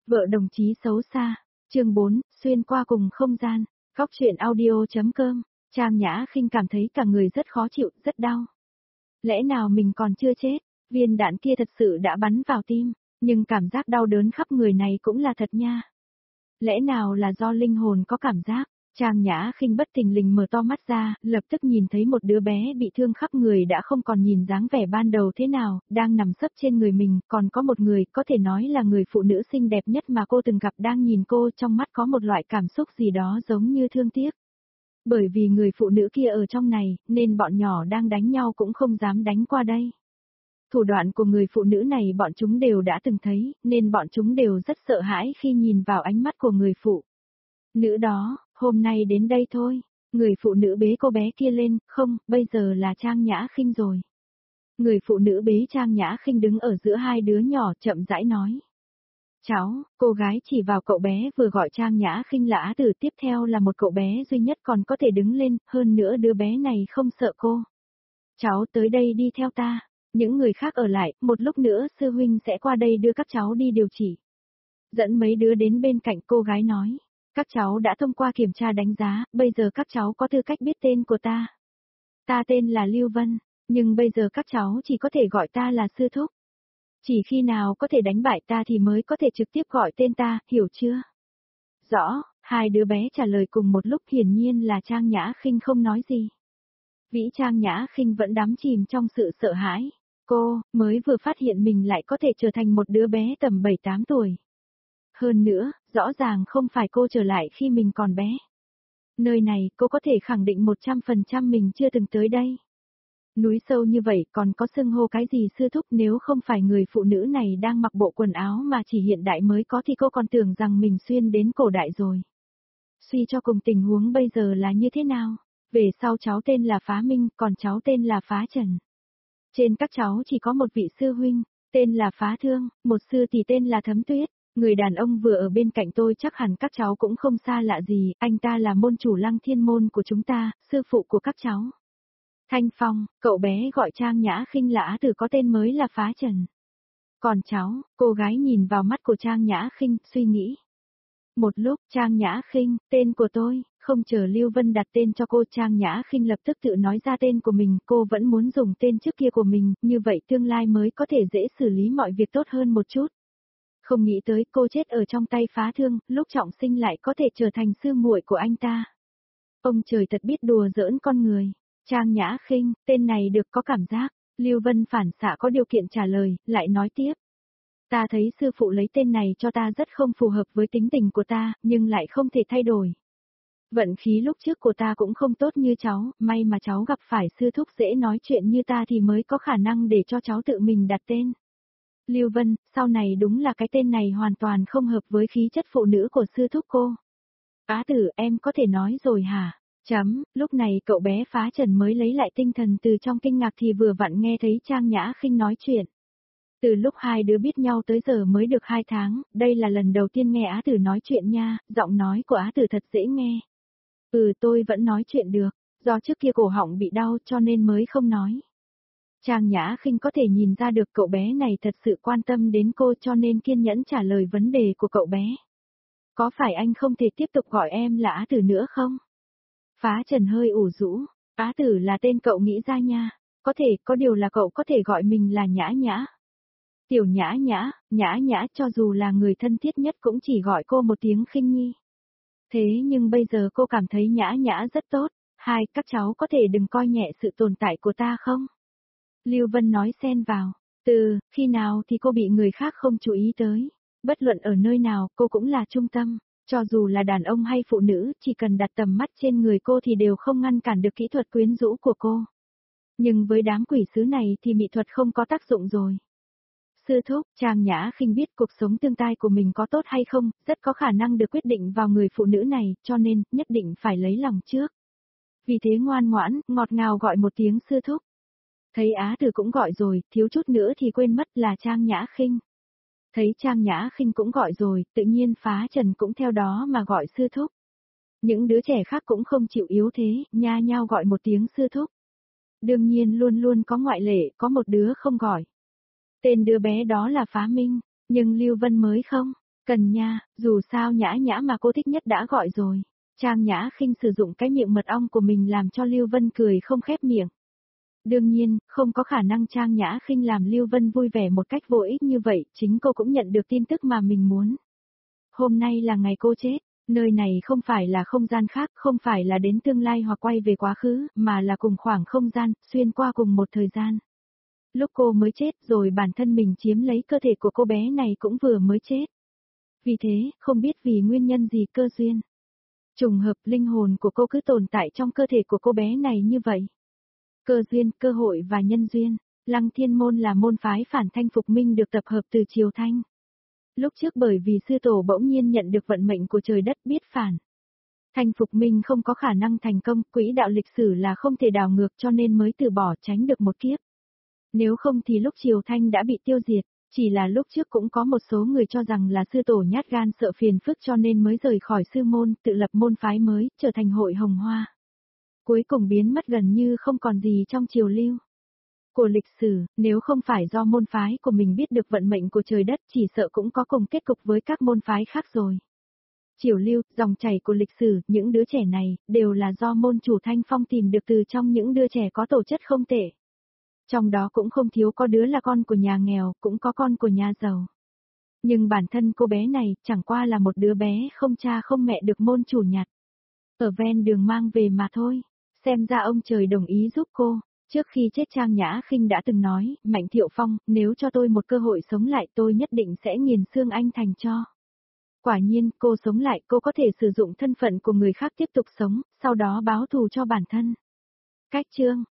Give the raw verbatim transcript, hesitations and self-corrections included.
Vợ đồng chí xấu xa. Chương bốn, xuyên qua cùng không gian. Góc truyện audio.com. Trang Nhã Khinh cảm thấy cả người rất khó chịu, rất đau. Lẽ nào mình còn chưa chết? Viên đạn kia thật sự đã bắn vào tim, nhưng cảm giác đau đớn khắp người này cũng là thật nha. Lẽ nào là do linh hồn có cảm giác? Trang Nhã Khinh bất thình lình mở to mắt ra, lập tức nhìn thấy một đứa bé bị thương khắp người đã không còn nhìn dáng vẻ ban đầu thế nào, đang nằm sấp trên người mình, còn có một người, có thể nói là người phụ nữ xinh đẹp nhất mà cô từng gặp đang nhìn cô, trong mắt có một loại cảm xúc gì đó giống như thương tiếc. Bởi vì người phụ nữ kia ở trong này, nên bọn nhỏ đang đánh nhau cũng không dám đánh qua đây. Thủ đoạn của người phụ nữ này bọn chúng đều đã từng thấy, nên bọn chúng đều rất sợ hãi khi nhìn vào ánh mắt của người phụ nữ đó. Hôm nay đến đây thôi. Người phụ nữ bế cô bé kia lên, không, bây giờ là Trang Nhã Khinh rồi. Người phụ nữ bế Trang Nhã Khinh đứng ở giữa hai đứa nhỏ chậm rãi nói. Cháu, cô gái chỉ vào cậu bé vừa gọi Trang Nhã Khinh là Á Tử, tiếp theo là một cậu bé duy nhất còn có thể đứng lên, hơn nữa đứa bé này không sợ cô. Cháu tới đây đi theo ta. Những người khác ở lại, một lúc nữa sư huynh sẽ qua đây đưa các cháu đi điều trị. Dẫn mấy đứa đến bên cạnh cô gái nói. Các cháu đã thông qua kiểm tra đánh giá, bây giờ các cháu có tư cách biết tên của ta. Ta tên là Lưu Vân, nhưng bây giờ các cháu chỉ có thể gọi ta là sư thúc. Chỉ khi nào có thể đánh bại ta thì mới có thể trực tiếp gọi tên ta, hiểu chưa? Rõ, hai đứa bé trả lời cùng một lúc, hiển nhiên là Trang Nhã Khinh không nói gì. Vĩ Trang Nhã Khinh vẫn đắm chìm trong sự sợ hãi. Cô mới vừa phát hiện mình lại có thể trở thành một đứa bé tầm bảy tám tuổi. Hơn nữa, rõ ràng không phải cô trở lại khi mình còn bé. Nơi này, cô có thể khẳng định một trăm phần trăm mình chưa từng tới đây. Núi sâu như vậy còn có xưng hô cái gì sư thúc, nếu không phải người phụ nữ này đang mặc bộ quần áo mà chỉ hiện đại mới có thì cô còn tưởng rằng mình xuyên đến cổ đại rồi. Suy cho cùng tình huống bây giờ là như thế nào? Về sau cháu tên là Phá Minh, còn cháu tên là Phá Trần. Trên các cháu chỉ có một vị sư huynh, tên là Phá Thương, một sư thì tên là Thấm Tuyết. Người đàn ông vừa ở bên cạnh tôi chắc hẳn các cháu cũng không xa lạ gì, anh ta là môn chủ Lăng Thiên môn của chúng ta, sư phụ của các cháu. Thanh Phong, cậu bé gọi Trang Nhã Khinh là Á Tử, có tên mới là Phá Trần. Còn cháu, cô gái nhìn vào mắt của Trang Nhã Khinh, suy nghĩ. Một lúc, Trang Nhã Khinh, tên của tôi, không chờ Lưu Vân đặt tên cho cô, Trang Nhã Khinh lập tức tự nói ra tên của mình, cô vẫn muốn dùng tên trước kia của mình, như vậy tương lai mới có thể dễ xử lý mọi việc tốt hơn một chút. Không nghĩ tới cô chết ở trong tay Phá Thương, lúc trọng sinh lại có thể trở thành sư muội của anh ta. Ông trời thật biết đùa giỡn con người. Trang Nhã Khinh, tên này được có cảm giác. Lưu Vân phản xạ có điều kiện trả lời, lại nói tiếp. Ta thấy sư phụ lấy tên này cho ta rất không phù hợp với tính tình của ta, nhưng lại không thể thay đổi. Vận khí lúc trước của ta cũng không tốt như cháu, may mà cháu gặp phải sư thúc dễ nói chuyện như ta thì mới có khả năng để cho cháu tự mình đặt tên. Lưu Vân, sau này đúng là cái tên này hoàn toàn không hợp với khí chất phụ nữ của sư thúc cô. Á Tử, em có thể nói rồi hả? Chấm, lúc này cậu bé Phá Trần mới lấy lại tinh thần từ trong kinh ngạc thì vừa vặn nghe thấy Trang Nhã Khinh nói chuyện. Từ lúc hai đứa biết nhau tới giờ mới được hai tháng, đây là lần đầu tiên nghe Á Tử nói chuyện nha, giọng nói của Á Tử thật dễ nghe. Ừ, tôi vẫn nói chuyện được, do trước kia cổ họng bị đau cho nên mới không nói. Trang Nhã Khinh có thể nhìn ra được cậu bé này thật sự quan tâm đến cô cho nên kiên nhẫn trả lời vấn đề của cậu bé. Có phải anh không thể tiếp tục gọi em là Á Tử nữa không? Phá Trần hơi ủ rũ, Á Tử là tên cậu nghĩ ra nha, có thể, có điều là cậu có thể gọi mình là Nhã Nhã. Tiểu Nhã Nhã, Nhã Nhã cho dù là người thân thiết nhất cũng chỉ gọi cô một tiếng Khinh Nhi. Thế nhưng bây giờ cô cảm thấy Nhã Nhã rất tốt, hai, các cháu có thể đừng coi nhẹ sự tồn tại của ta không? Lưu Vân nói xen vào, từ, khi nào thì cô bị người khác không chú ý tới, bất luận ở nơi nào cô cũng là trung tâm, cho dù là đàn ông hay phụ nữ, chỉ cần đặt tầm mắt trên người cô thì đều không ngăn cản được kỹ thuật quyến rũ của cô. Nhưng với đám quỷ sứ này thì mỹ thuật không có tác dụng rồi. Sư thúc, Trang Nhã Khinh biết cuộc sống tương lai của mình có tốt hay không, rất có khả năng được quyết định vào người phụ nữ này, cho nên, nhất định phải lấy lòng trước. Vì thế ngoan ngoãn, ngọt ngào gọi một tiếng sư thúc. Thấy Á Tử cũng gọi rồi, thiếu chút nữa thì quên mất là Trang Nhã Khinh. Thấy Trang Nhã Khinh cũng gọi rồi, tự nhiên Phá Trần cũng theo đó mà gọi sư thúc. Những đứa trẻ khác cũng không chịu yếu thế, nha nhao gọi một tiếng sư thúc. Đương nhiên luôn luôn có ngoại lệ, có một đứa không gọi. Tên đứa bé đó là Phá Minh, nhưng Lưu Vân mới không. Cần nha, dù sao Nhã Nhã mà cô thích nhất đã gọi rồi. Trang Nhã Khinh sử dụng cái miệng mật ong của mình làm cho Lưu Vân cười không khép miệng. Đương nhiên, không có khả năng Trang Nhã Khinh làm Lưu Vân vui vẻ một cách vô ích như vậy, chính cô cũng nhận được tin tức mà mình muốn. Hôm nay là ngày cô chết, nơi này không phải là không gian khác, không phải là đến tương lai hoặc quay về quá khứ, mà là cùng khoảng không gian, xuyên qua cùng một thời gian. Lúc cô mới chết rồi bản thân mình chiếm lấy cơ thể của cô bé này cũng vừa mới chết. Vì thế, không biết vì nguyên nhân gì cơ duyên. Trùng hợp linh hồn của cô cứ tồn tại trong cơ thể của cô bé này như vậy. Cơ duyên, cơ hội và nhân duyên. Lăng Thiên Môn là môn phái phản Thanh Phục Minh được tập hợp từ Triều Thanh. Lúc trước bởi vì sư tổ bỗng nhiên nhận được vận mệnh của trời đất biết phản. Thanh Phục Minh không có khả năng thành công, quỹ đạo lịch sử là không thể đảo ngược cho nên mới từ bỏ tránh được một kiếp. Nếu không thì lúc Triều Thanh đã bị tiêu diệt, chỉ là lúc trước cũng có một số người cho rằng là sư tổ nhát gan sợ phiền phức cho nên mới rời khỏi sư môn, tự lập môn phái mới, trở thành hội Hồng Hoa. Cuối cùng biến mất gần như không còn gì trong triều lưu của lịch sử, nếu không phải do môn phái của mình biết được vận mệnh của trời đất chỉ sợ cũng có cùng kết cục với các môn phái khác rồi. Triều lưu, dòng chảy của lịch sử, những đứa trẻ này, đều là do môn chủ Thanh Phong tìm được từ trong những đứa trẻ có tổ chất không tệ. Trong đó cũng không thiếu có đứa là con của nhà nghèo, cũng có con của nhà giàu. Nhưng bản thân cô bé này, chẳng qua là một đứa bé không cha không mẹ được môn chủ nhặt. Ở ven đường mang về mà thôi. Xem ra ông trời đồng ý giúp cô. Trước khi chết Trang Nhã Khinh đã từng nói, Mạnh Thiệu Phong, nếu cho tôi một cơ hội sống lại tôi nhất định sẽ nghiền xương anh thành cho. Quả nhiên, cô sống lại, cô có thể sử dụng thân phận của người khác tiếp tục sống, sau đó báo thù cho bản thân. Cách chương